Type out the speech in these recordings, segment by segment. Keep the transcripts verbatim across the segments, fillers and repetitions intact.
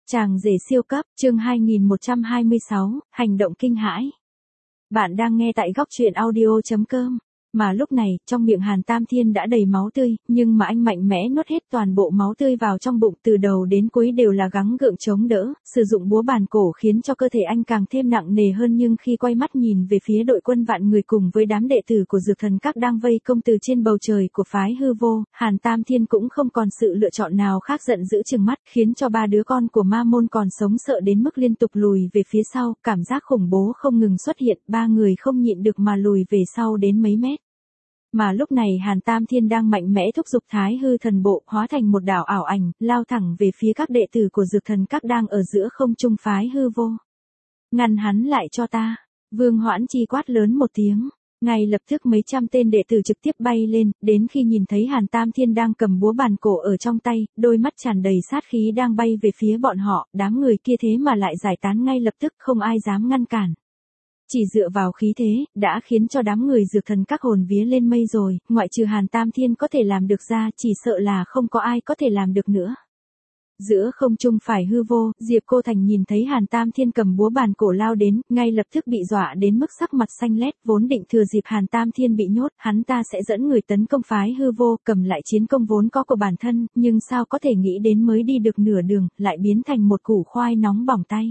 Chàng rể siêu cấp, chương hai nghìn một trăm hai mươi sáu, hành động kinh hãi. Bạn đang nghe tại góc truyện audio chấm com. Mà lúc này, trong miệng Hàn Tam Thiên đã đầy máu tươi, nhưng mà anh mạnh mẽ nuốt hết toàn bộ máu tươi vào trong bụng, từ đầu đến cuối đều là gắng gượng chống đỡ, sử dụng búa bàn cổ khiến cho cơ thể anh càng thêm nặng nề hơn. Nhưng khi quay mắt nhìn về phía đội quân vạn người cùng với đám đệ tử của Dược Thần Các đang vây công từ trên bầu trời của phái Hư Vô, Hàn Tam Thiên cũng không còn sự lựa chọn nào khác, giận dữ trừng mắt, khiến cho ba đứa con của ma môn còn sống sợ đến mức liên tục lùi về phía sau, cảm giác khủng bố không ngừng xuất hiện, ba người không nhịn được mà lùi về sau đến mấy mét. Mà lúc này Hàn Tam Thiên đang mạnh mẽ thúc giục Thái Hư Thần Bộ, hóa thành một đạo ảo ảnh, lao thẳng về phía các đệ tử của Dược Thần Các đang ở giữa không trung phái Hư Vô. Ngăn hắn lại cho ta! Vương Hoãn Chi quát lớn một tiếng. Ngay lập tức mấy trăm tên đệ tử trực tiếp bay lên, đến khi nhìn thấy Hàn Tam Thiên đang cầm búa bàn cổ ở trong tay, đôi mắt tràn đầy sát khí đang bay về phía bọn họ, đám người kia thế mà lại giải tán ngay lập tức, không ai dám ngăn cản. Chỉ dựa vào khí thế, đã khiến cho đám người Dược Thần Các hồn vía lên mây rồi, ngoại trừ Hàn Tam Thiên có thể làm được ra, chỉ sợ là không có ai có thể làm được nữa. Giữa không trung phải Hư Vô, Diệp Cô Thành nhìn thấy Hàn Tam Thiên cầm búa bàn cổ lao đến, ngay lập tức bị dọa đến mức sắc mặt xanh lét, vốn định thừa dịp Hàn Tam Thiên bị nhốt, hắn ta sẽ dẫn người tấn công phái Hư Vô, cầm lại chiến công vốn có của bản thân, nhưng sao có thể nghĩ đến mới đi được nửa đường, lại biến thành một củ khoai nóng bỏng tay.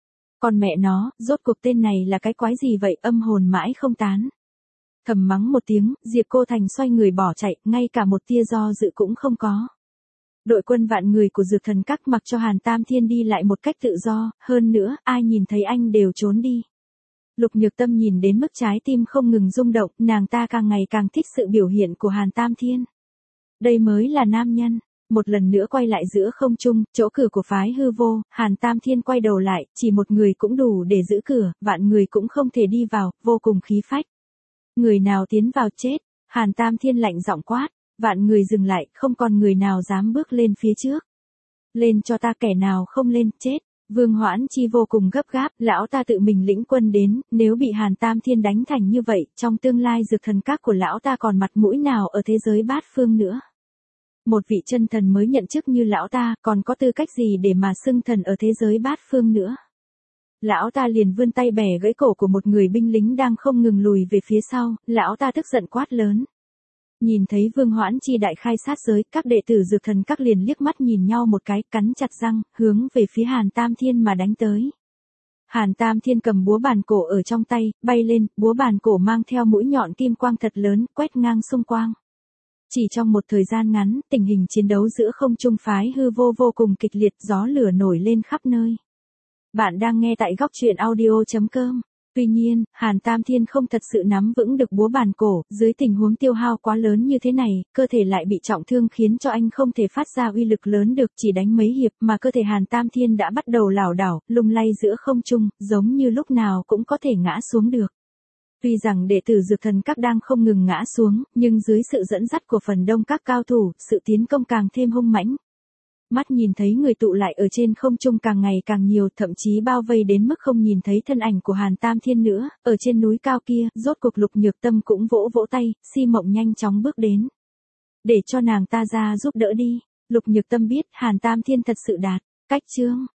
Còn mẹ nó, rốt cuộc tên này là cái quái gì vậy, âm hồn mãi không tán. Thầm mắng một tiếng, Diệp Cô Thành xoay người bỏ chạy, ngay cả một tia do dự cũng không có. Đội quân vạn người của Dược Thần Các mặc cho Hàn Tam Thiên đi lại một cách tự do, hơn nữa, ai nhìn thấy anh đều trốn đi. Lục Nhược Tâm nhìn đến mức trái tim không ngừng rung động, nàng ta càng ngày càng thích sự biểu hiện của Hàn Tam Thiên. Đây mới là nam nhân. Một lần nữa quay lại giữa không trung, chỗ cửa của phái Hư Vô, Hàn Tam Thiên quay đầu lại, chỉ một người cũng đủ để giữ cửa, vạn người cũng không thể đi vào, vô cùng khí phách. Người nào tiến vào chết, Hàn Tam Thiên lạnh giọng quát, vạn người dừng lại, không còn người nào dám bước lên phía trước. Lên cho ta, kẻ nào không lên, chết. Vương Hoãn Chi vô cùng gấp gáp, lão ta tự mình lĩnh quân đến, nếu bị Hàn Tam Thiên đánh thành như vậy, trong tương lai Dược Thần Các của lão ta còn mặt mũi nào ở thế giới bát phương nữa. Một vị chân thần mới nhận chức như lão ta, còn có tư cách gì để mà xưng thần ở thế giới bát phương nữa. Lão ta liền vươn tay bẻ gãy cổ của một người binh lính đang không ngừng lùi về phía sau, lão ta tức giận quát lớn. Nhìn thấy Vương Hoãn Chi đại khai sát giới, các đệ tử Dược Thần Các liền liếc mắt nhìn nhau một cái, cắn chặt răng, hướng về phía Hàn Tam Thiên mà đánh tới. Hàn Tam Thiên cầm búa bàn cổ ở trong tay, bay lên, búa bàn cổ mang theo mũi nhọn kim quang thật lớn, quét ngang xung quang. Chỉ trong một thời gian ngắn, tình hình chiến đấu giữa không trung phái Hư Vô vô cùng kịch liệt, gió lửa nổi lên khắp nơi. Bạn đang nghe tại góc truyện audio chấm com. Tuy nhiên, Hàn Tam Thiên không thật sự nắm vững được búa bàn cổ, dưới tình huống tiêu hao quá lớn như thế này, cơ thể lại bị trọng thương khiến cho anh không thể phát ra uy lực lớn được, chỉ đánh mấy hiệp mà cơ thể Hàn Tam Thiên đã bắt đầu lảo đảo, lung lay giữa không trung, giống như lúc nào cũng có thể ngã xuống được. Tuy rằng đệ tử Dược Thần Các đang không ngừng ngã xuống, nhưng dưới sự dẫn dắt của phần đông các cao thủ, sự tiến công càng thêm hung mãnh. Mắt nhìn thấy người tụ lại ở trên không trung càng ngày càng nhiều, thậm chí bao vây đến mức không nhìn thấy thân ảnh của Hàn Tam Thiên nữa, ở trên núi cao kia, rốt cuộc Lục Nhược Tâm cũng vỗ vỗ tay, Si Mộng nhanh chóng bước đến. Để cho nàng ta ra giúp đỡ đi. Lục Nhược Tâm biết Hàn Tam Thiên thật sự đạt cách chương.